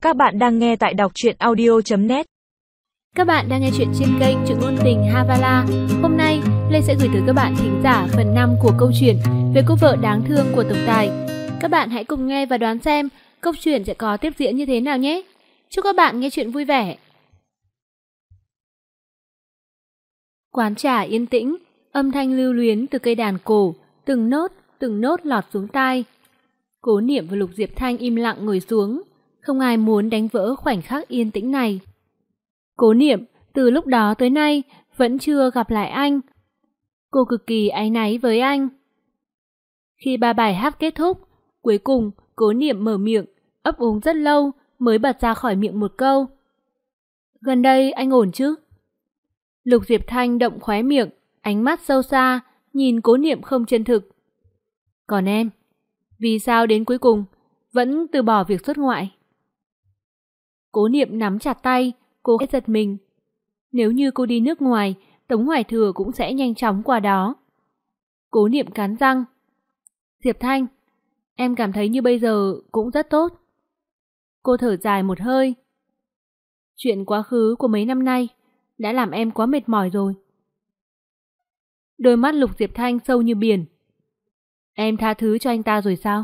Các bạn đang nghe tại đọc truyện audio.net. Các bạn đang nghe chuyện trên kênh Truyện Ngôn Tình Havala. Hôm nay, Lê sẽ gửi tới các bạn thính giả phần 5 của câu chuyện về cô vợ đáng thương của tổng tài. Các bạn hãy cùng nghe và đoán xem câu chuyện sẽ có tiếp diễn như thế nào nhé. Chúc các bạn nghe chuyện vui vẻ. Quán trà yên tĩnh, âm thanh lưu luyến từ cây đàn cổ, từng nốt lọt xuống tai. Cố Niệm và Lục Diệp Thanh im lặng ngồi xuống, không ai muốn đánh vỡ khoảnh khắc yên tĩnh này. Cố Niệm từ lúc đó tới nay vẫn chưa gặp lại anh. Cô cực kỳ áy náy với anh. Khi ba bài hát kết thúc, cuối cùng Cố Niệm mở miệng, ấp úng rất lâu mới bật ra khỏi miệng một câu. Gần đây anh ổn chứ? Lục Diệp Thanh động khóe miệng, ánh mắt sâu xa, nhìn Cố Niệm không chân thực. Còn em, vì sao đến cuối cùng vẫn từ bỏ việc xuất ngoại? Cố Niệm nắm chặt tay, cô giật mình. Nếu như cô đi nước ngoài, Tống Hoài Thừa cũng sẽ nhanh chóng qua đó. Cố Niệm cắn răng. Diệp Thanh, em cảm thấy như bây giờ cũng rất tốt. Cô thở dài một hơi. Chuyện quá khứ của mấy năm nay đã làm em quá mệt mỏi rồi. Đôi mắt Lục Diệp Thanh sâu như biển. Em tha thứ cho anh ta rồi sao?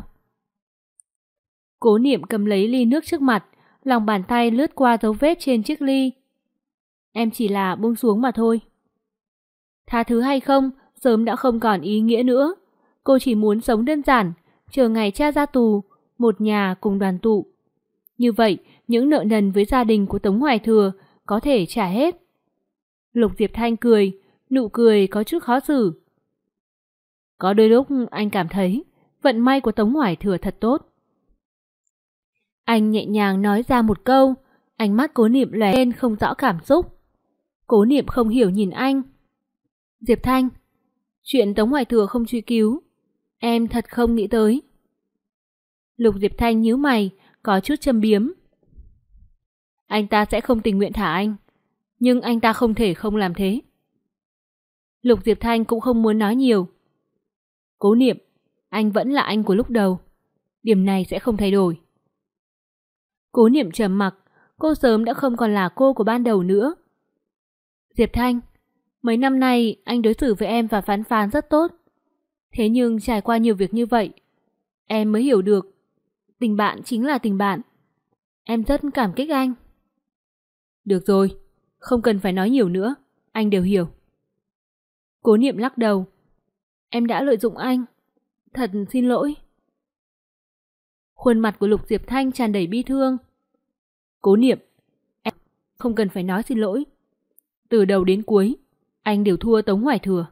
Cố Niệm cầm lấy ly nước trước mặt, lòng bàn tay lướt qua dấu vết trên chiếc ly. Em chỉ là buông xuống mà thôi. Tha thứ hay không, sớm đã không còn ý nghĩa nữa. Cô chỉ muốn sống đơn giản, chờ ngày cha ra tù, một nhà cùng đoàn tụ. Như vậy, những nợ nần với gia đình của Tống Hoài Thừa có thể trả hết. Lục Diệp Thanh cười, nụ cười có chút khó xử. Có đôi lúc anh cảm thấy vận may của Tống Hoài Thừa thật tốt. Anh nhẹ nhàng nói ra một câu, ánh mắt Cố Niệm lóe lên không rõ cảm xúc. Cố Niệm không hiểu nhìn anh. Diệp Thanh, chuyện Tống Hoài Thừa không truy cứu, em thật không nghĩ tới. Lục Diệp Thanh nhíu mày, có chút châm biếm. Anh ta sẽ không tình nguyện thả anh, nhưng anh ta không thể không làm thế. Lục Diệp Thanh cũng không muốn nói nhiều. Cố Niệm, anh vẫn là anh của lúc đầu. Điểm này sẽ không thay đổi. Cố Niệm trầm mặc, cô sớm đã không còn là cô của ban đầu nữa. Diệp Thanh, mấy năm nay anh đối xử với em và Phán Phán rất tốt. Thế nhưng trải qua nhiều việc như vậy, em mới hiểu được tình bạn chính là tình bạn. Em rất cảm kích anh. Được rồi, không cần phải nói nhiều nữa, anh đều hiểu. Cố Niệm lắc đầu. Em đã lợi dụng anh. Thật xin lỗi. Khuôn mặt của Lục Diệp Thanh tràn đầy bi thương. Cố Niệm, em không cần phải nói xin lỗi. Từ đầu đến cuối, anh đều thua Tống Hoài Thừa.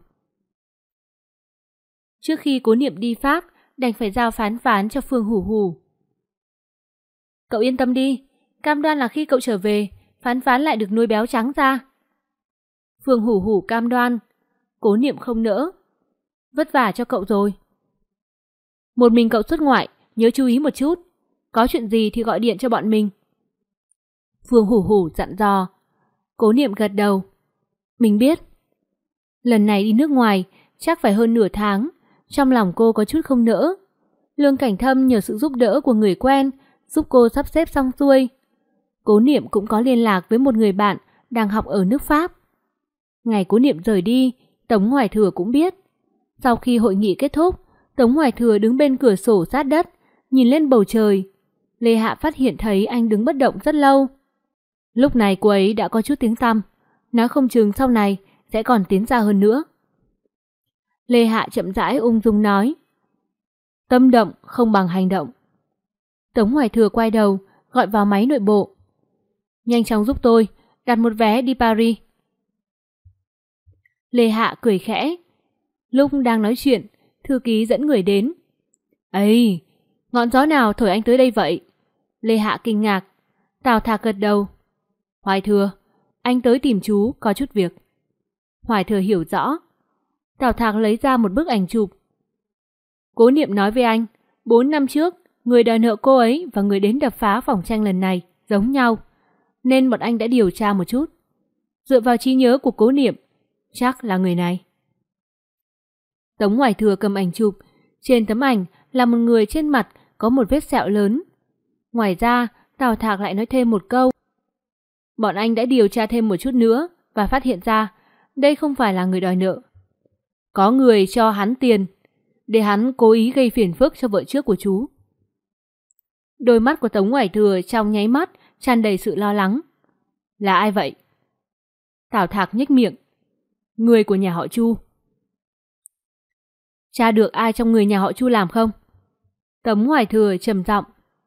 Trước khi Cố Niệm đi Pháp, đành phải giao Phán Phán cho Phương Hủ Hủ. Cậu yên tâm đi, cam đoan là khi cậu trở về, Phán Phán lại được nuôi béo trắng ra. Phương Hủ Hủ cam đoan. Cố Niệm không nỡ. Vất vả cho cậu rồi. Một mình cậu xuất ngoại, nhớ chú ý một chút. Có chuyện gì thì gọi điện cho bọn mình. Phương Hủ Hủ dặn dò. Cố Niệm gật đầu. Mình biết. Lần này đi nước ngoài, chắc phải hơn nửa tháng. Trong lòng cô có chút không nỡ. Lương Cảnh Thâm nhờ sự giúp đỡ của người quen, giúp cô sắp xếp xong xuôi. Cố Niệm cũng có liên lạc với một người bạn đang học ở nước Pháp. Ngày Cố Niệm rời đi, Tống Hoài Thừa cũng biết. Sau khi hội nghị kết thúc, Tống Hoài Thừa đứng bên cửa sổ sát đất, nhìn lên bầu trời. Lê Hạ phát hiện thấy anh đứng bất động rất lâu. Lúc này cô ấy đã có chút tiếng tăm, nói không chừng sau này sẽ còn tiến ra hơn nữa. Lê Hạ chậm rãi ung dung nói. Tâm động không bằng hành động. Tống Hoài Thừa quay đầu, gọi vào máy nội bộ. Nhanh chóng giúp tôi, đặt một vé đi Paris. Lê Hạ cười khẽ. Lúc đang nói chuyện, thư ký dẫn người đến. Ây, ngọn gió nào thổi anh tới đây vậy? Lê Hạ kinh ngạc. Tào Thạc gật đầu. Hoài Thừa, anh tới tìm chú có chút việc. Hoài Thừa hiểu rõ. Tào Thạc lấy ra một bức ảnh chụp. Cố Niệm nói với anh, 4 năm trước, người đòi nợ cô ấy và người đến đập phá phòng tranh lần này giống nhau, nên bọn anh đã điều tra một chút. Dựa vào trí nhớ của Cố Niệm, chắc là người này. Tống Hoài Thừa cầm ảnh chụp. Trên tấm ảnh là một người trên mặt có một vết sẹo lớn. Ngoài ra, Tào Thạc lại nói thêm một câu. Bọn anh đã điều tra thêm một chút nữa và phát hiện ra đây không phải là người đòi nợ. Có người cho hắn tiền để hắn cố ý gây phiền phức cho vợ trước của chú. Đôi mắt của Tống Hoài Thừa trong nháy mắt tràn đầy sự lo lắng. Là ai vậy? Tào Thạc nhếch miệng. Người của nhà họ Chu. Tra được ai trong người nhà họ Chu làm không? Tống Hoài Thừa trầm giọng.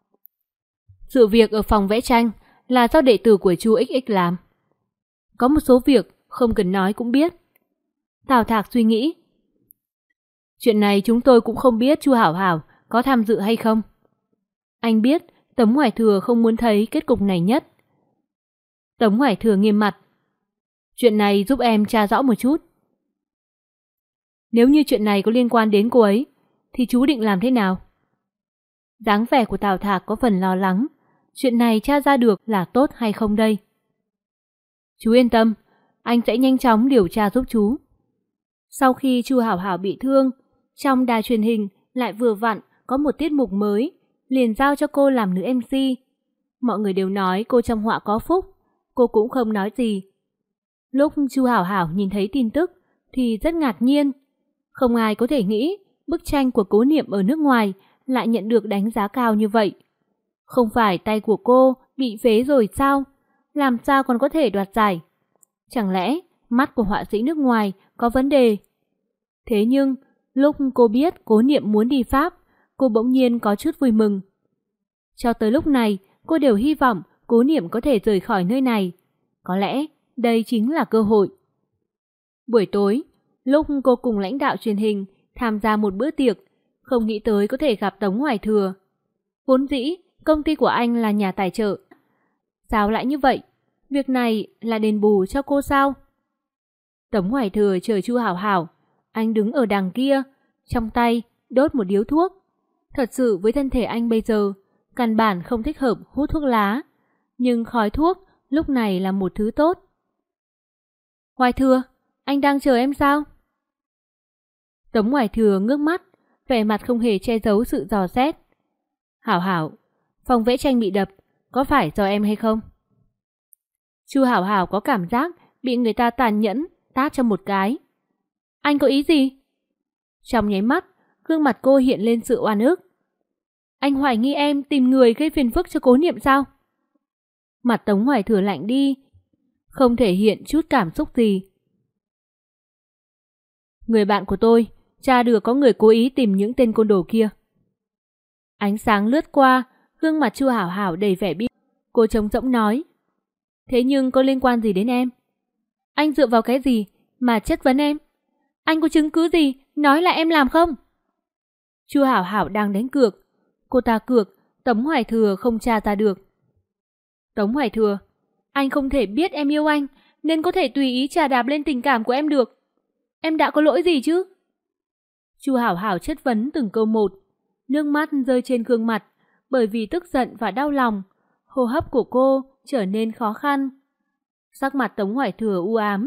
Sự việc ở phòng vẽ tranh là do đệ tử của Chu XX làm. Có một số việc không cần nói cũng biết. Tào Thạc suy nghĩ. Chuyện này chúng tôi cũng không biết Chu Hảo Hảo có tham dự hay không. Anh biết Tống Hoài Thừa không muốn thấy kết cục này nhất. Tống Hoài Thừa nghiêm mặt. Chuyện này giúp em tra rõ một chút. Nếu như chuyện này có liên quan đến cô ấy, thì chú định làm thế nào? Dáng vẻ của Tào Thạc có phần lo lắng. Chuyện này tra ra được là tốt hay không đây? Chú yên tâm, anh sẽ nhanh chóng điều tra giúp chú. Sau khi Chu Hảo Hảo bị thương, trong đài truyền hình lại vừa vặn có một tiết mục mới, liền giao cho cô làm nữ MC. Mọi người đều nói cô trong họa có phúc, cô cũng không nói gì. Lúc Chu Hảo Hảo nhìn thấy tin tức thì rất ngạc nhiên. Không ai có thể nghĩ bức tranh của Cố Niệm ở nước ngoài lại nhận được đánh giá cao như vậy. Không phải tay của cô bị phế rồi sao? Làm sao còn có thể đoạt giải? Chẳng lẽ mắt của họa sĩ nước ngoài có vấn đề? Thế nhưng, lúc cô biết Cố Niệm muốn đi Pháp, cô bỗng nhiên có chút vui mừng. Cho tới lúc này, cô đều hy vọng Cố Niệm có thể rời khỏi nơi này. Có lẽ đây chính là cơ hội. Buổi tối, lúc cô cùng lãnh đạo truyền hình tham gia một bữa tiệc, không nghĩ tới có thể gặp Tống Hoài Thừa. Vốn dĩ, công ty của anh là nhà tài trợ. Sao lại như vậy? Việc này là đền bù cho cô sao? Tống Hoài Thừa chờ Chu Hảo Hảo. Anh đứng ở đằng kia, trong tay đốt một điếu thuốc. Thật sự với thân thể anh bây giờ, căn bản không thích hợp hút thuốc lá. Nhưng khói thuốc lúc này là một thứ tốt. Hoài Thừa, anh đang chờ em sao? Tống Hoài Thừa ngước mắt, vẻ mặt không hề che giấu sự dò xét. Hảo Hảo, phòng vẽ tranh bị đập, có phải do em hay không? Chu Hảo Hảo có cảm giác bị người ta tàn nhẫn tát cho một cái. Anh có ý gì? Trong nháy mắt, gương mặt cô hiện lên sự oan ức. Anh hoài nghi em tìm người gây phiền phức cho Cố Niệm sao? Mặt Tống Hoài Thừa lạnh đi, không thể hiện chút cảm xúc gì. Người bạn của tôi, tra được có người cố ý tìm những tên côn đồ kia. Ánh sáng lướt qua, gương mặt Chu Hảo Hảo đầy vẻ bi. Cô trống rỗng nói. Thế nhưng có liên quan gì đến em? Anh dựa vào cái gì mà chất vấn em? Anh có chứng cứ gì nói là em làm không? Chu Hảo Hảo đang đánh cược. Cô ta cược Tống Hoài Thừa không tra ra được. Tống Hoài Thừa, anh không thể biết em yêu anh nên có thể tùy ý chà đạp lên tình cảm của em được. Em đã có lỗi gì chứ? Chu Hảo Hảo chất vấn từng câu một. Nước mắt rơi trên gương mặt bởi vì tức giận và đau lòng. Hô hấp của cô trở nên khó khăn. Sắc mặt Tống Hoài Thừa u ám.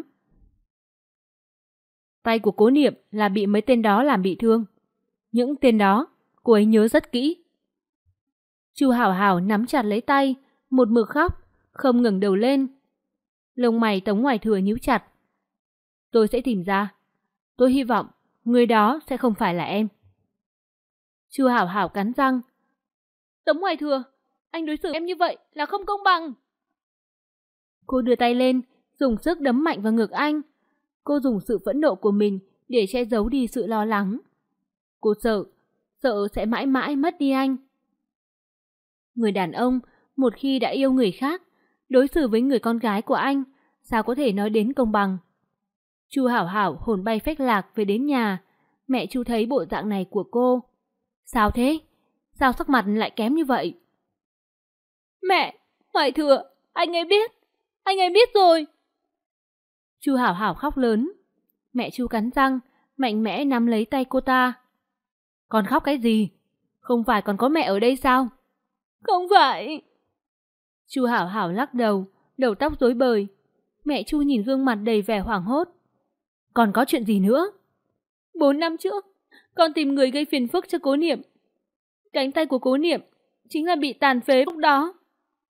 Tay của Cố Niệm là bị mấy tên đó làm bị thương. Những tên đó cô ấy nhớ rất kỹ. Chu Hảo Hảo nắm chặt lấy tay, một mực khóc, không ngẩng đầu lên. Lông mày Tống Hoài Thừa nhíu chặt. Tôi sẽ tìm ra. Tôi hy vọng người đó sẽ không phải là em. Chu Hảo Hảo cắn răng. Tống Hoài Thừa, anh đối xử em như vậy là không công bằng. Cô đưa tay lên, dùng sức đấm mạnh vào ngực anh. Cô dùng sự phẫn nộ của mình để che giấu đi sự lo lắng. Cô sợ sẽ mãi mãi mất đi anh. Người đàn ông, một khi đã yêu người khác, đối xử với người con gái của anh, sao có thể nói đến công bằng. Chu Hảo Hảo hồn bay phách lạc về đến nhà. Mẹ Chu thấy bộ dạng này của cô. Sao thế? Sao sắc mặt lại kém như vậy? Mẹ, Hoài Thừa, anh ấy biết rồi. Chu Hảo Hảo khóc lớn. Mẹ Chu cắn răng, mạnh mẽ nắm lấy tay cô ta. Con khóc cái gì? Không phải còn có mẹ ở đây sao? Không phải. Chu Hảo Hảo lắc đầu, đầu tóc rối bời. Mẹ Chu nhìn gương mặt đầy vẻ hoảng hốt. Còn có chuyện gì nữa? 4 năm trước, con tìm người gây phiền phức cho Cố Niệm. Cánh tay của Cố Niệm chính là bị tàn phế lúc đó.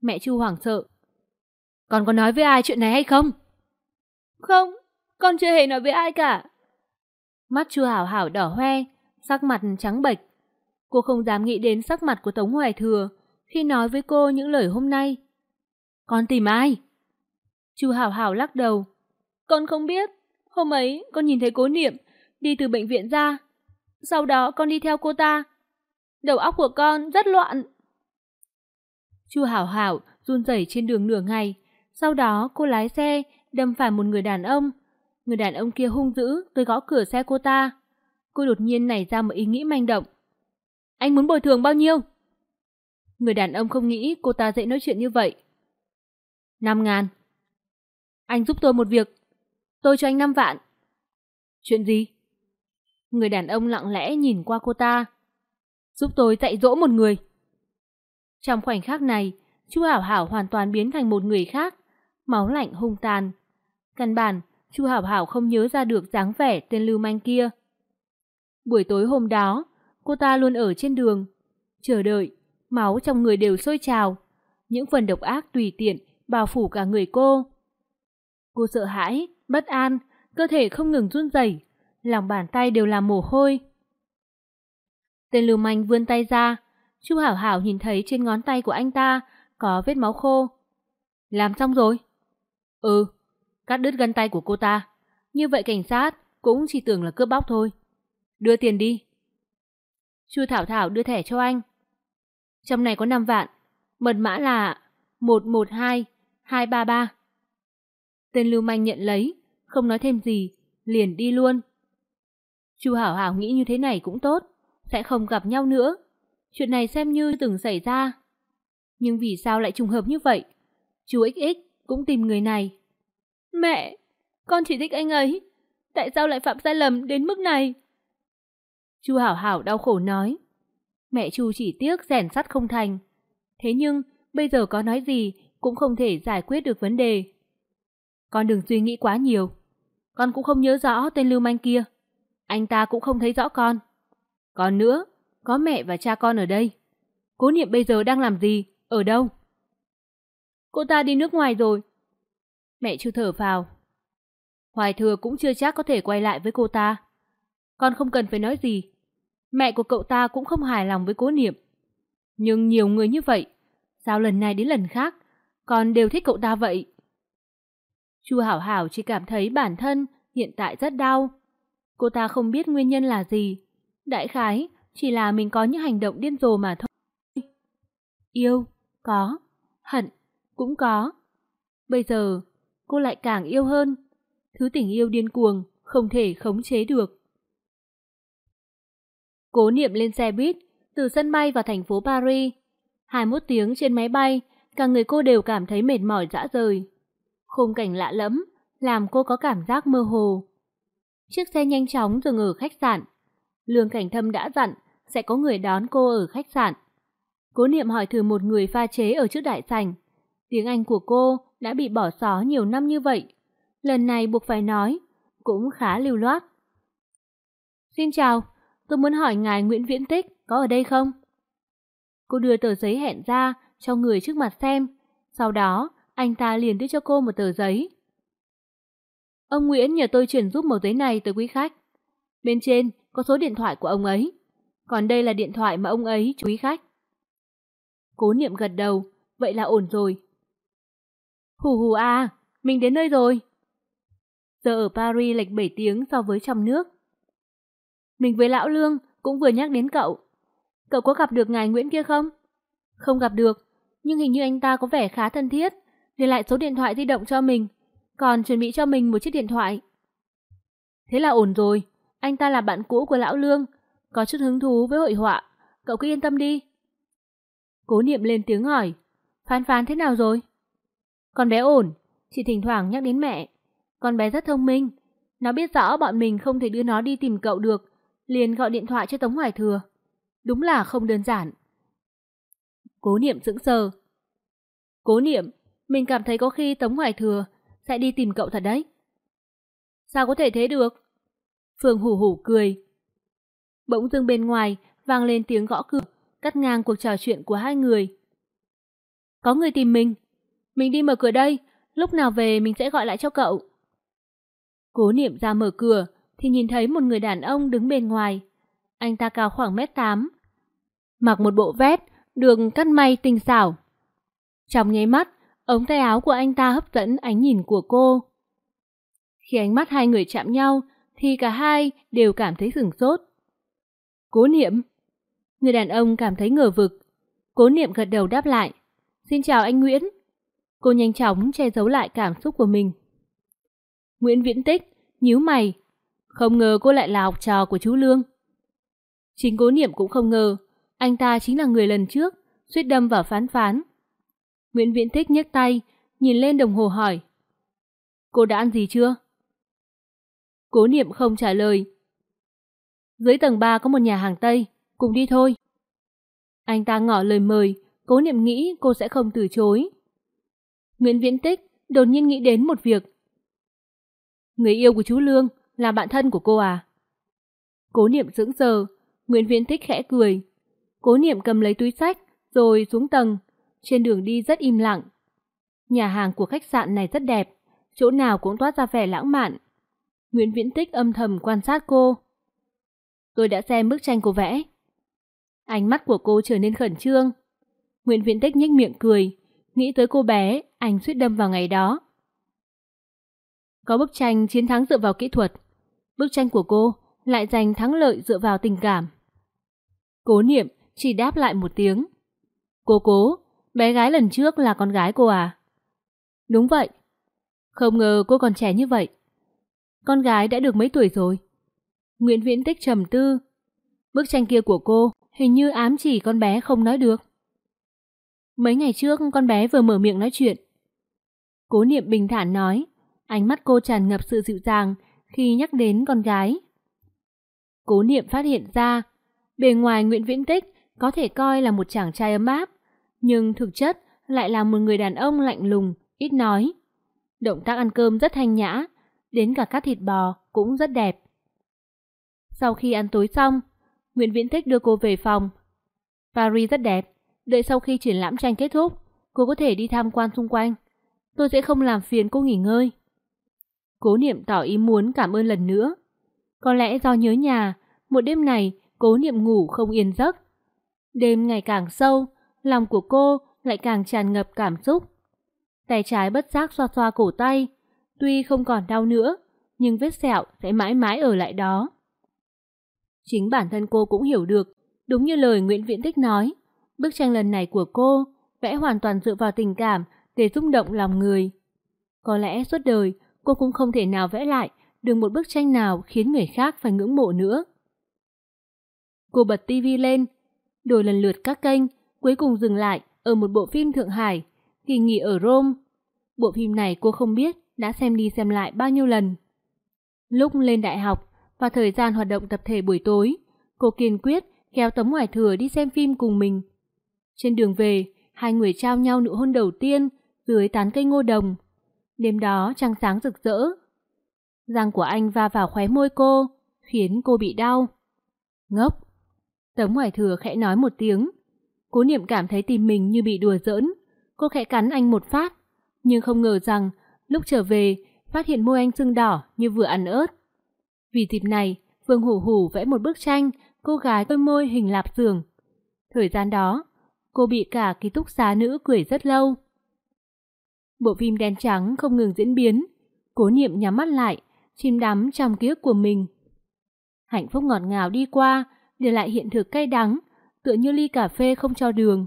Mẹ Chu hoảng sợ. Con có nói với ai chuyện này hay không? Không, con chưa hề nói với ai cả. Mắt Chu Hảo Hảo đỏ hoe, sắc mặt trắng bệch. Cô không dám nghĩ đến sắc mặt của Tống Hoài Thừa khi nói với cô những lời hôm nay. Con tìm ai? Chu Hảo Hảo lắc đầu. Con không biết. Hôm ấy con nhìn thấy Cố Niệm đi từ bệnh viện ra. Sau đó con đi theo cô ta. Đầu óc của con rất loạn. Chu Hảo Hảo run rẩy trên đường nửa ngày. Sau đó cô lái xe đâm phải một người đàn ông. Người đàn ông kia hung dữ tới gõ cửa xe cô ta. Cô đột nhiên nảy ra một ý nghĩ manh động. Anh muốn bồi thường bao nhiêu? Người đàn ông không nghĩ cô ta dễ nói chuyện như vậy. 5.000. Anh giúp tôi một việc. Tôi cho anh 5 vạn. Chuyện gì? Người đàn ông lặng lẽ nhìn qua cô ta. Giúp tôi dạy dỗ một người. Trong khoảnh khắc này, Chu Hảo Hảo hoàn toàn biến thành một người khác, máu lạnh hung tàn. Căn bản, Chu Hảo Hảo không nhớ ra được dáng vẻ tên lưu manh kia. Buổi tối hôm đó, cô ta luôn ở trên đường, chờ đợi, máu trong người đều sôi trào. Những phần độc ác tùy tiện bao phủ cả người cô. Cô sợ hãi, bất an, cơ thể không ngừng run rẩy, lòng bàn tay đều là mồ hôi. Tên lưu manh vươn tay ra, Chu Hảo Hảo nhìn thấy trên ngón tay của anh ta có vết máu khô. Làm xong rồi? Ừ, cắt đứt gân tay của cô ta. Như vậy cảnh sát cũng chỉ tưởng là cướp bóc thôi. Đưa tiền đi. Chu Thảo Thảo đưa thẻ cho anh. Trong này có 5 vạn, mật mã là 112233. Tên lưu manh nhận lấy, không nói thêm gì, liền đi luôn. Chu Hảo Hảo nghĩ như thế này cũng tốt, sẽ không gặp nhau nữa. Chuyện này xem như từng xảy ra. Nhưng vì sao lại trùng hợp như vậy? Chú XX cũng tìm người này. Mẹ, con chỉ thích anh ấy. Tại sao lại phạm sai lầm đến mức này? Chu Hảo Hảo đau khổ nói. Mẹ Chu chỉ tiếc rèn sắt không thành. Thế nhưng bây giờ có nói gì cũng không thể giải quyết được vấn đề. Con đừng suy nghĩ quá nhiều. Con cũng không nhớ rõ tên lưu manh kia. Anh ta cũng không thấy rõ con. Còn nữa, có mẹ và cha con ở đây. Cố Niệm bây giờ đang làm gì? Ở đâu? Cô ta đi nước ngoài rồi. Mẹ Chu thở phào. Hoài Thừa cũng chưa chắc có thể quay lại với cô ta. Con không cần phải nói gì. Mẹ của cậu ta cũng không hài lòng với Cố Niệm. Nhưng nhiều người như vậy, sao lần này đến lần khác con đều thích cậu ta vậy? Chu Hảo Hảo chỉ cảm thấy bản thân hiện tại rất đau. Cô ta không biết nguyên nhân là gì. Đại khái chỉ là mình có những hành động điên rồ mà thôi. Yêu, có. Hận, cũng có. Bây giờ, cô lại càng yêu hơn. Thứ tình yêu điên cuồng, không thể khống chế được. Cố Niệm lên xe buýt, từ sân bay vào thành phố Paris. 21 tiếng trên máy bay, cả người cô đều cảm thấy mệt mỏi rã rời. Khung cảnh lạ lẫm, làm cô có cảm giác mơ hồ. Chiếc xe nhanh chóng dừng ở khách sạn. Lương Cảnh Thâm đã dặn sẽ có người đón cô ở khách sạn. Cố Niệm hỏi thử một người pha chế ở trước đại sảnh. Tiếng Anh của cô đã bị bỏ xó nhiều năm như vậy. Lần này buộc phải nói, cũng khá lưu loát. Xin chào, tôi muốn hỏi ngài Nguyễn Viễn Tích có ở đây không? Cô đưa tờ giấy hẹn ra cho người trước mặt xem. Sau đó, anh ta liền đưa cho cô một tờ giấy. Ông Nguyễn nhờ tôi chuyển giúp mẩu giấy này tới quý khách. Bên trên có số điện thoại của ông ấy. Còn đây là điện thoại mà ông ấy cho quý khách. Cố Niệm gật đầu, vậy là ổn rồi. Hù hù à, mình đến nơi rồi. Giờ ở Paris lệch 7 tiếng so với trong nước. Mình với Lão Lương cũng vừa nhắc đến cậu. Cậu có gặp được ngài Nguyễn kia không? Không gặp được, nhưng hình như anh ta có vẻ khá thân thiết, để lại số điện thoại di động cho mình, còn chuẩn bị cho mình một chiếc điện thoại. Thế là ổn rồi, anh ta là bạn cũ của Lão Lương, có chút hứng thú với hội họa, cậu cứ yên tâm đi. Cố Niệm lên tiếng hỏi, Phán Phán thế nào rồi? Con bé ổn, chỉ thỉnh thoảng nhắc đến mẹ. Con bé rất thông minh, nó biết rõ bọn mình không thể đưa nó đi tìm cậu được, liền gọi điện thoại cho Tống Hoài Thừa. Đúng là không đơn giản. Cố Niệm sững sờ. Cố Niệm, mình cảm thấy có khi Tống Hoài Thừa sẽ đi tìm cậu thật đấy. Sao có thể thế được? Phương hủ hủ cười. Bỗng dưng bên ngoài vang lên tiếng gõ cửa, cắt ngang cuộc trò chuyện của hai người. Có người tìm mình. Mình đi mở cửa đây, lúc nào về mình sẽ gọi lại cho cậu. Cố Niệm ra mở cửa thì nhìn thấy một người đàn ông đứng bên ngoài. Anh ta cao khoảng 1m8, mặc một bộ vest được cắt may tinh xảo. Trong nháy mắt, ống tay áo của anh ta hấp dẫn ánh nhìn của cô. Khi ánh mắt hai người chạm nhau thì cả hai đều cảm thấy sửng sốt. Cố Niệm. Người đàn ông cảm thấy ngờ vực. Cố Niệm gật đầu đáp lại. Xin chào anh Nguyễn. Cô nhanh chóng che giấu lại cảm xúc của mình. Nguyễn Viễn Tích nhíu mày. Không ngờ cô lại là học trò của chú Lương. Chính Cố Niệm cũng không ngờ anh ta chính là người lần trước suýt đâm vào Phán Phán. Nguyễn Viễn Tích nhấc tay, nhìn lên đồng hồ hỏi. Cô đã ăn gì chưa? Cố Niệm không trả lời. Dưới tầng 3 có một nhà hàng Tây, cùng đi thôi. Anh ta ngỏ lời mời, Cố Niệm nghĩ cô sẽ không từ chối. Nguyễn Viễn Tích đột nhiên nghĩ đến một việc. Người yêu của chú Lương là bạn thân của cô à? Cố Niệm sững sờ, Nguyễn Viễn Tích khẽ cười. Cố Niệm cầm lấy túi xách rồi xuống tầng, trên đường đi rất im lặng. Nhà hàng của khách sạn này rất đẹp, chỗ nào cũng toát ra vẻ lãng mạn. Nguyễn Viễn Tích âm thầm quan sát cô. Tôi đã xem bức tranh cô vẽ. Ánh mắt của cô trở nên khẩn trương. Nguyễn Viễn Tích nhếch miệng cười, nghĩ tới cô bé anh suýt đâm vào ngày đó. Có bức tranh chiến thắng dựa vào kỹ thuật, bức tranh của cô lại giành thắng lợi dựa vào tình cảm. Cố Niệm chỉ đáp lại một tiếng. Cố, bé gái lần trước là con gái cô à? Đúng vậy. Không ngờ cô còn trẻ như vậy. Con gái đã được mấy tuổi rồi? Nguyễn Viễn Tích trầm tư. Bức tranh kia của cô hình như ám chỉ con bé không nói được. Mấy ngày trước con bé vừa mở miệng nói chuyện. Cố Niệm bình thản nói, ánh mắt cô tràn ngập sự dịu dàng khi nhắc đến con gái. Cố Niệm phát hiện ra, bề ngoài Nguyễn Viễn Tích có thể coi là một chàng trai ấm áp, nhưng thực chất lại là một người đàn ông lạnh lùng, ít nói. Động tác ăn cơm rất thanh nhã, đến cả cắt thịt bò cũng rất đẹp. Sau khi ăn tối xong, Nguyễn Viễn Tích đưa cô về phòng. Paris rất đẹp, đợi sau khi triển lãm tranh kết thúc, cô có thể đi tham quan xung quanh. Tôi sẽ không làm phiền cô nghỉ ngơi. Cố Niệm tỏ ý muốn cảm ơn lần nữa. Có lẽ do nhớ nhà, một đêm này Cố Niệm ngủ không yên giấc. Đêm ngày càng sâu, lòng của cô lại càng tràn ngập cảm xúc. Tay trái bất giác xoa xoa cổ tay. Tuy không còn đau nữa, nhưng vết sẹo sẽ mãi mãi ở lại đó. Chính bản thân cô cũng hiểu được, đúng như lời Nguyễn Viễn Tích nói, bức tranh lần này của cô vẽ hoàn toàn dựa vào tình cảm để rung động lòng người. Có lẽ suốt đời cô cũng không thể nào vẽ lại được một bức tranh nào khiến người khác phải ngưỡng mộ nữa. Cô bật tivi lên, đổi lần lượt các kênh, cuối cùng dừng lại ở một bộ phim Thượng Hải, Kỳ nghỉ ở Rome. Bộ phim này cô không biết đã xem đi xem lại bao nhiêu lần. Lúc lên đại học và thời gian hoạt động tập thể buổi tối, cô kiên quyết kéo Tống Hoài Thừa đi xem phim cùng mình. Trên đường về, hai người trao nhau nụ hôn đầu tiên dưới tán cây ngô đồng. Đêm đó trăng sáng rực rỡ. Răng của anh va vào khóe môi cô, khiến cô bị đau. Ngốc! Tống Hoài Thừa khẽ nói một tiếng. Cố Niệm cảm thấy tim mình như bị đùa giỡn. Cô khẽ cắn anh một phát, nhưng không ngờ rằng lúc trở về phát hiện môi anh sưng đỏ như vừa ăn ớt. Vì dịp này, Vương Hủ Hủ vẽ một bức tranh cô gái đôi môi hình lạp xưởng. Thời gian đó, cô bị cả ký túc xá nữ cười rất lâu. Bộ phim đen trắng không ngừng diễn biến. Cố Niệm nhắm mắt lại, chìm đắm trong ký ức của mình. Hạnh phúc ngọt ngào đi qua, để lại hiện thực cay đắng, tựa như ly cà phê không cho đường.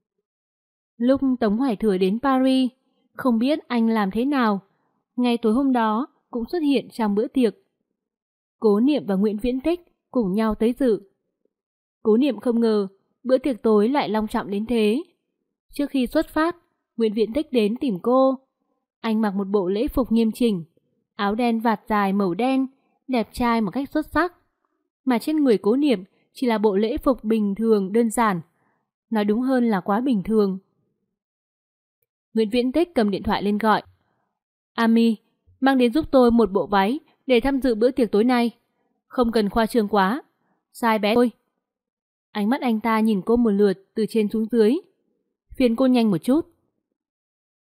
Lúc Tống Hoài Thừa đến Paris, không biết anh làm thế nào, ngay tối hôm đó cũng xuất hiện trong bữa tiệc. Cố Niệm và Nguyễn Viễn Tích cùng nhau tới dự. Cố Niệm không ngờ bữa tiệc tối lại long trọng đến thế. Trước khi xuất phát, Nguyễn Viễn Tích đến tìm cô. Anh mặc một bộ lễ phục nghiêm chỉnh, áo đen vạt dài màu đen, đẹp trai một cách xuất sắc. Mà trên người Cố Niệm chỉ là bộ lễ phục bình thường đơn giản, nói đúng hơn là quá bình thường. Nguyễn Viễn Tích cầm điện thoại lên gọi. Ami, mang đến giúp tôi một bộ váy để tham dự bữa tiệc tối nay. Không cần khoa trương quá. Sai bé thôi. Ánh mắt anh ta nhìn cô một lượt từ trên xuống dưới. Phiền cô nhanh một chút,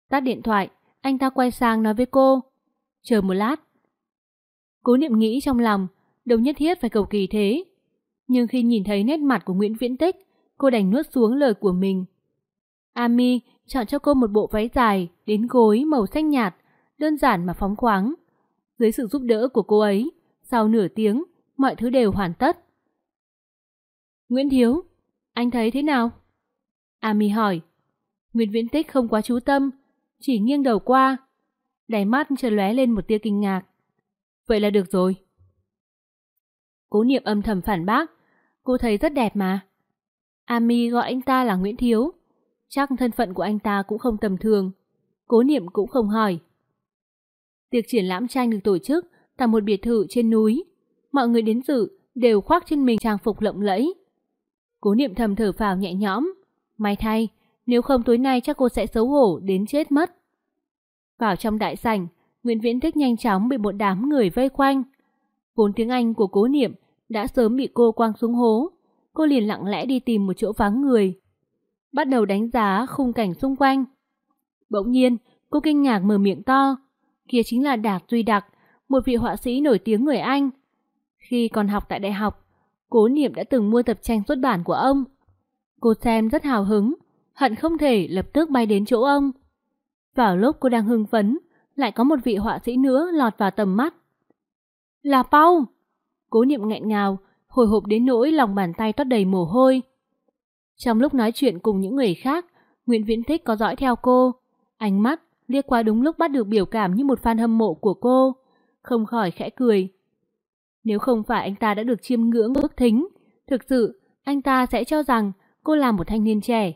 Tắt điện thoại, anh ta quay sang nói với cô, chờ một lát. Cố Niệm nghĩ trong lòng, đâu nhất thiết phải cầu kỳ thế. Nhưng khi nhìn thấy nét mặt của Nguyễn Viễn Tích, cô đành nuốt xuống lời của mình. Ami chọn cho cô một bộ váy dài đến gối màu xanh nhạt, đơn giản mà phóng khoáng. Dưới sự giúp đỡ của cô ấy, sau nửa tiếng, mọi thứ đều hoàn tất. Nguyễn Thiếu, anh thấy thế nào? Ami hỏi. Nguyễn Viễn Tích không quá chú tâm, chỉ nghiêng đầu qua. Đáy mắt chợt lóe lên một tia kinh ngạc. Vậy là được rồi. Cố Niệm âm thầm phản bác. Cô thấy rất đẹp mà. Ami gọi anh ta là Nguyễn Thiếu. Chắc thân phận của anh ta cũng không tầm thường. Cố Niệm cũng không hỏi. Tiệc triển lãm tranh được tổ chức tại một biệt thự trên núi. Mọi người đến dự đều khoác trên mình trang phục lộng lẫy. Cố Niệm thầm thở phào nhẹ nhõm. May thay, nếu không tối nay chắc cô sẽ xấu hổ đến chết mất. Vào trong đại sảnh, Nguyễn Viễn Tích nhanh chóng bị một đám người vây quanh. Vốn tiếng Anh của Cố Niệm đã sớm bị cô quăng xuống hố. Cô liền lặng lẽ đi tìm một chỗ vắng người, bắt đầu đánh giá khung cảnh xung quanh. Bỗng nhiên, cô kinh ngạc mở miệng to. Kia chính là Đạc Duy Đặc, một vị họa sĩ nổi tiếng người Anh. Khi còn học tại đại học, Cố Niệm đã từng mua tập tranh xuất bản của ông. Cô xem rất hào hứng, hận không thể lập tức bay đến chỗ ông. Vào lúc cô đang hưng phấn, lại có một vị họa sĩ nữa lọt vào tầm mắt. Là Paul! Cố Niệm nghẹn ngào, hồi hộp đến nỗi lòng bàn tay toát đầy mồ hôi. Trong lúc nói chuyện cùng những người khác, Nguyễn Viễn Tích có dõi theo cô. Ánh mắt liếc qua đúng lúc bắt được biểu cảm như một fan hâm mộ của cô, không khỏi khẽ cười. Nếu không phải anh ta đã được chiêm ngưỡng bức thính, thực sự anh ta sẽ cho rằng cô là một thanh niên trẻ.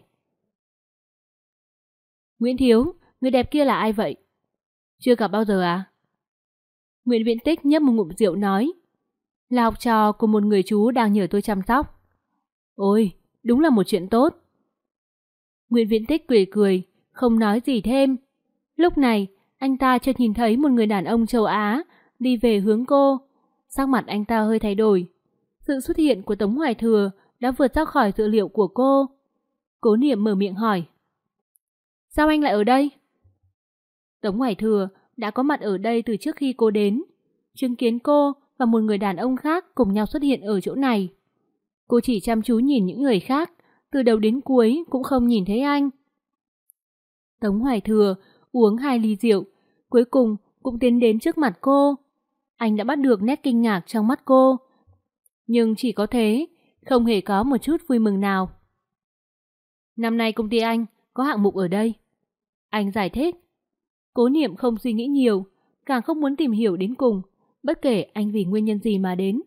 Nguyễn Thiếu, người đẹp kia là ai vậy? Chưa gặp bao giờ à? Nguyễn Viễn Tích nhấp một ngụm rượu nói. Là học trò của một người chú đang nhờ tôi chăm sóc. Ôi, đúng là một chuyện tốt. Nguyễn Viễn Tích cười cười, không nói gì thêm. Lúc này, anh ta chợt nhìn thấy một người đàn ông châu Á đi về hướng cô. Sắc mặt anh ta hơi thay đổi. Sự xuất hiện của Tống Hoài Thừa đã vượt ra khỏi dự liệu của cô. Cố Niệm mở miệng hỏi. Sao anh lại ở đây? Tống Hoài Thừa đã có mặt ở đây từ trước khi cô đến, chứng kiến cô và một người đàn ông khác cùng nhau xuất hiện ở chỗ này. Cô chỉ chăm chú nhìn những người khác, từ đầu đến cuối cũng không nhìn thấy anh. Tống Hoài Thừa uống 2 ly rượu, cuối cùng cũng tiến đến trước mặt cô. Anh đã bắt được nét kinh ngạc trong mắt cô. Nhưng chỉ có thế, không hề có một chút vui mừng nào. Năm nay công ty anh có hạng mục ở đây. Anh giải thích. Cố Niệm không suy nghĩ nhiều, càng không muốn tìm hiểu đến cùng, bất kể anh vì nguyên nhân gì mà đến.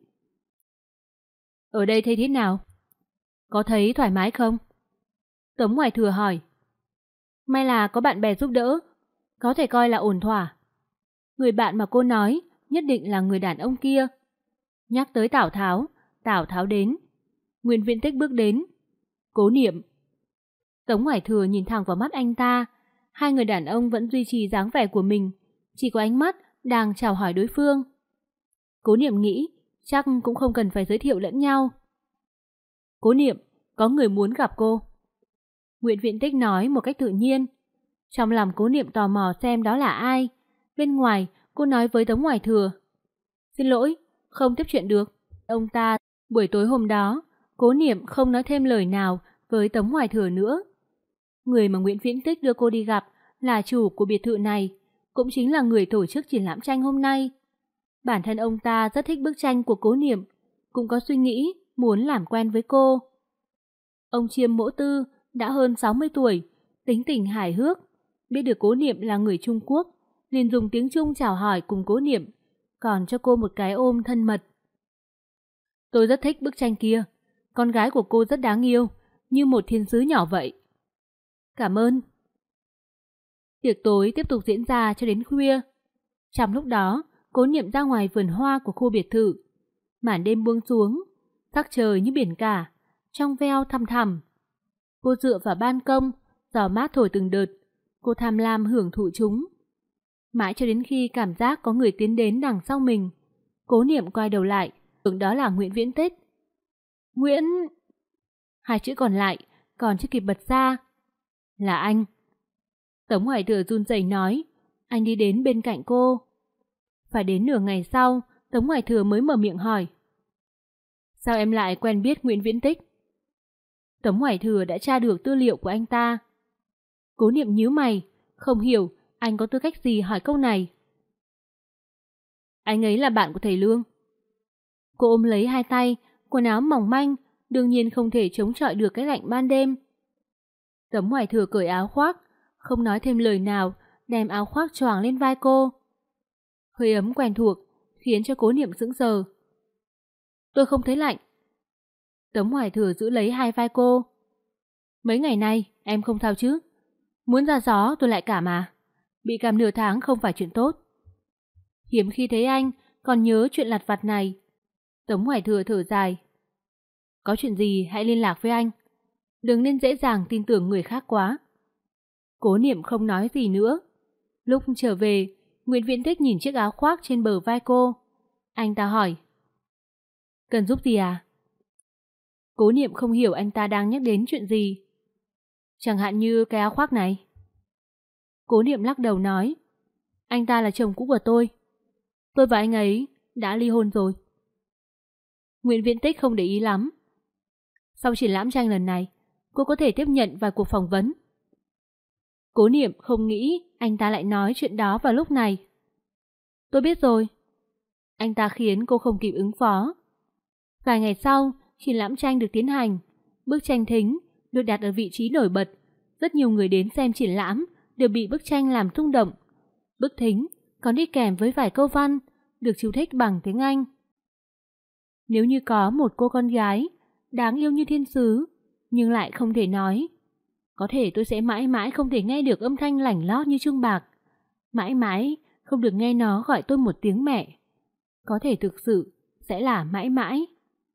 Ở đây thấy thế nào? Có thấy thoải mái không? Tống Hoài Thừa hỏi. May là có bạn bè giúp đỡ, có thể coi là ổn thỏa. Người bạn mà cô nói nhất định là người đàn ông kia. Nhắc tới Tào Tháo đến. Nguyễn Viễn Tích bước đến. Cố Niệm. Tống Hoài Thừa nhìn thẳng vào mắt anh ta. Hai người đàn ông vẫn duy trì dáng vẻ của mình, chỉ có ánh mắt đang chào hỏi đối phương. Cố Niệm nghĩ chắc cũng không cần phải giới thiệu lẫn nhau. Cố Niệm, có người muốn gặp cô. Nguyễn Viễn Tích nói một cách tự nhiên. Trong lòng Cố Niệm tò mò xem đó là ai. Bên ngoài, cô nói với Tống Hoài Thừa. Xin lỗi, không tiếp chuyện được. Ông ta, buổi tối hôm đó, Cố Niệm không nói thêm lời nào với Tống Hoài Thừa nữa. Người mà Nguyễn Viễn Tích đưa cô đi gặp là chủ của biệt thự này, cũng chính là người tổ chức triển lãm tranh hôm nay. Bản thân ông ta rất thích bức tranh của Cố Niệm, cũng có suy nghĩ muốn làm quen với cô. Ông Chiêm Mỗ Tư đã hơn 60 tuổi, tính tình hài hước, biết được Cố Niệm là người Trung Quốc, liền dùng tiếng Trung chào hỏi cùng Cố Niệm, còn cho cô một cái ôm thân mật. Tôi rất thích bức tranh kia, con gái của cô rất đáng yêu, như một thiên sứ nhỏ vậy. Cảm ơn. Tiệc tối tiếp tục diễn ra cho đến khuya. Trong lúc đó, Cố Niệm ra ngoài vườn hoa của khu biệt thự. Màn đêm buông xuống, sắc trời như biển cả, trong veo thăm thẳm. Cô dựa vào ban công, gió mát thổi từng đợt, cô tham lam hưởng thụ chúng. Mãi cho đến khi cảm giác có người tiến đến đằng sau mình, Cố Niệm quay đầu lại, tưởng đó là Nguyễn Viễn Tích. Nguyễn... Hai chữ còn lại còn chưa kịp bật ra. Là anh. Tống Hoài Thừa run rẩy nói, anh đi đến bên cạnh cô. Phải đến nửa ngày sau, Tống Hoài Thừa mới mở miệng hỏi. Sao em lại quen biết Nguyễn Viễn Tích? Tống Hoài Thừa đã tra được tư liệu của anh ta. Cố Niệm nhíu mày, không hiểu anh có tư cách gì hỏi câu này. Anh ấy là bạn của thầy Lương. Cô ôm lấy hai tay, quần áo mỏng manh, đương nhiên không thể chống chọi được cái lạnh ban đêm. Tống Hoài Thừa cởi áo khoác, không nói thêm lời nào, đem áo khoác choàng lên vai cô. Hơi ấm quen thuộc, khiến cho Cố Niệm sững sờ. Tôi không thấy lạnh. Tống Hoài Thừa giữ lấy hai vai cô. Mấy ngày nay, em không sao chứ? Muốn ra gió tôi lại cảm à? Bị cảm nửa tháng không phải chuyện tốt. Hiếm khi thấy anh, còn nhớ chuyện lặt vặt này. Tống Hoài Thừa thở dài. Có chuyện gì hãy liên lạc với anh. Đừng nên dễ dàng tin tưởng người khác quá. Cố Niệm không nói gì nữa. Lúc trở về, Nguyễn Viễn Tích nhìn chiếc áo khoác trên bờ vai cô. Anh ta hỏi. Cần giúp gì à? Cố Niệm không hiểu anh ta đang nhắc đến chuyện gì. Chẳng hạn như cái áo khoác này. Cố Niệm lắc đầu nói. Anh ta là chồng cũ của tôi. Tôi và anh ấy đã ly hôn rồi. Nguyễn Viễn Tích không để ý lắm. Sau triển lãm tranh lần này, cô có thể tiếp nhận vài cuộc phỏng vấn. Cố Niệm không nghĩ anh ta lại nói chuyện đó vào lúc này. Tôi biết rồi. Anh ta khiến cô không kịp ứng phó. Vài ngày sau, triển lãm tranh được tiến hành. Bức tranh thính được đặt ở vị trí nổi bật. Rất nhiều người đến xem triển lãm đều bị bức tranh làm rung động. Bức thính còn đi kèm với vài câu văn được chú thích bằng tiếng Anh. Nếu như có một cô con gái đáng yêu như thiên sứ nhưng lại không thể nói, có thể tôi sẽ mãi mãi không thể nghe được âm thanh lảnh lót như chuông bạc, mãi mãi không được nghe nó gọi tôi một tiếng mẹ. Có thể thực sự sẽ là mãi mãi.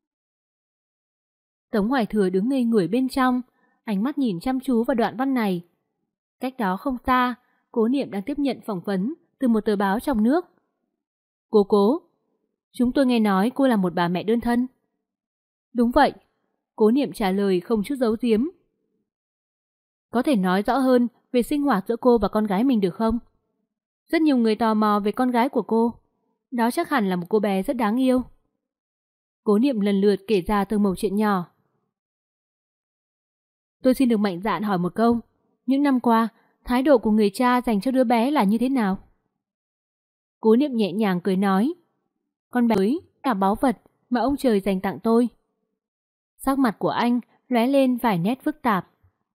Tống Hoài Thừa đứng ngây người bên trong, ánh mắt nhìn chăm chú vào đoạn văn này. Cách đó không xa, Cố Niệm đang tiếp nhận phỏng vấn từ một tờ báo trong nước. Cố, chúng tôi nghe nói cô là một bà mẹ đơn thân. Đúng vậy, Cố Niệm trả lời không chút giấu giếm. Có thể nói rõ hơn về sinh hoạt giữa cô và con gái mình được không? Rất nhiều người tò mò về con gái của cô. Đó chắc hẳn là một cô bé rất đáng yêu. Cố Niệm lần lượt kể ra từng mẩu chuyện nhỏ. Tôi xin được mạnh dạn hỏi một câu. Những năm qua, thái độ của người cha dành cho đứa bé là như thế nào? Cố Niệm nhẹ nhàng cười nói. Con bé ấy là báu vật mà ông trời dành tặng tôi. Sắc mặt của anh lóe lên vài nét phức tạp.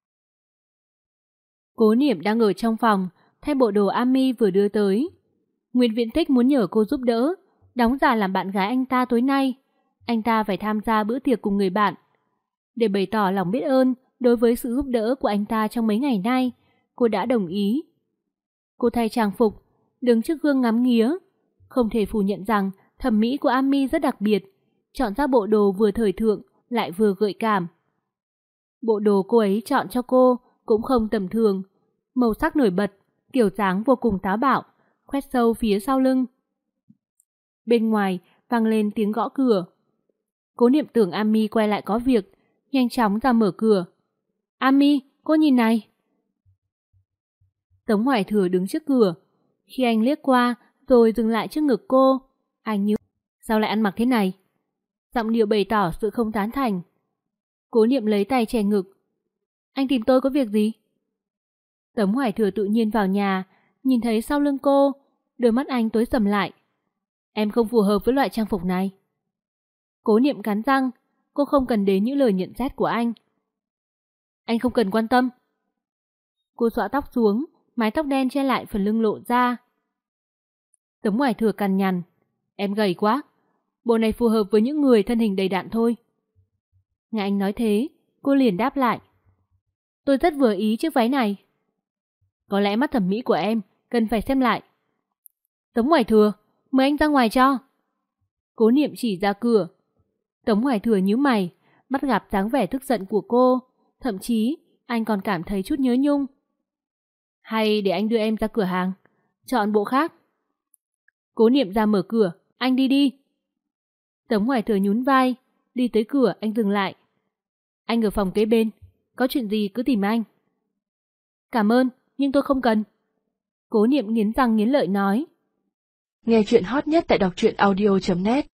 Cố Niệm đang ở trong phòng, thay bộ đồ Ami vừa đưa tới. Nguyễn Viễn Tích muốn nhờ cô giúp đỡ, đóng giả làm bạn gái anh ta tối nay. Anh ta phải tham gia bữa tiệc cùng người bạn. Để bày tỏ lòng biết ơn đối với sự giúp đỡ của anh ta trong mấy ngày nay, cô đã đồng ý. Cô thay trang phục, đứng trước gương ngắm nghía. Không thể phủ nhận rằng thẩm mỹ của Ami rất đặc biệt, chọn ra bộ đồ vừa thời thượng lại vừa gợi cảm. Bộ đồ cô ấy chọn cho cô cũng không tầm thường, màu sắc nổi bật, kiểu dáng vô cùng táo bạo, khoét sâu phía sau lưng. Bên ngoài vang lên tiếng gõ cửa. Cố Niệm tưởng Ami quay lại có việc, nhanh chóng ra mở cửa. Ami, cô nhìn này. Tống Hoài Thừa đứng trước cửa. Khi anh liếc qua rồi dừng lại trước ngực cô, anh nhíu. Sao lại ăn mặc thế này? Giọng điệu bày tỏ sự không tán thành. Cố Niệm lấy tay che ngực. Anh tìm tôi có việc gì? Tống Hoài Thừa tự nhiên vào nhà, nhìn thấy sau lưng cô, đôi mắt anh tối sầm lại. Em không phù hợp với loại trang phục này. Cố Niệm cắn răng, cô không cần đến những lời nhận xét của anh. Anh không cần quan tâm. Cô xõa tóc xuống, mái tóc đen che lại phần lưng lộ ra. Tống Hoài Thừa cằn nhằn. Em gầy quá. Bộ này phù hợp với những người thân hình đầy đặn thôi. Nghe anh nói thế, cô liền đáp lại. Tôi rất vừa ý chiếc váy này. Có lẽ mắt thẩm mỹ của em cần phải xem lại. Tống Hoài Thừa, mời anh ra ngoài cho. Cố Niệm chỉ ra cửa. Tống Hoài Thừa nhíu mày, bắt gặp dáng vẻ tức giận của cô. Thậm chí, anh còn cảm thấy chút nhớ nhung. Hay để anh đưa em ra cửa hàng, chọn bộ khác. Cố Niệm ra mở cửa, anh đi đi. Tống Hoài Thừa nhún vai, đi tới cửa anh dừng lại. Anh ở phòng kế bên, có chuyện gì cứ tìm anh. Cảm ơn, nhưng tôi không cần. Cố Niệm nghiến răng nghiến lợi nói. Nghe chuyện hot nhất tại đọc truyện audio.net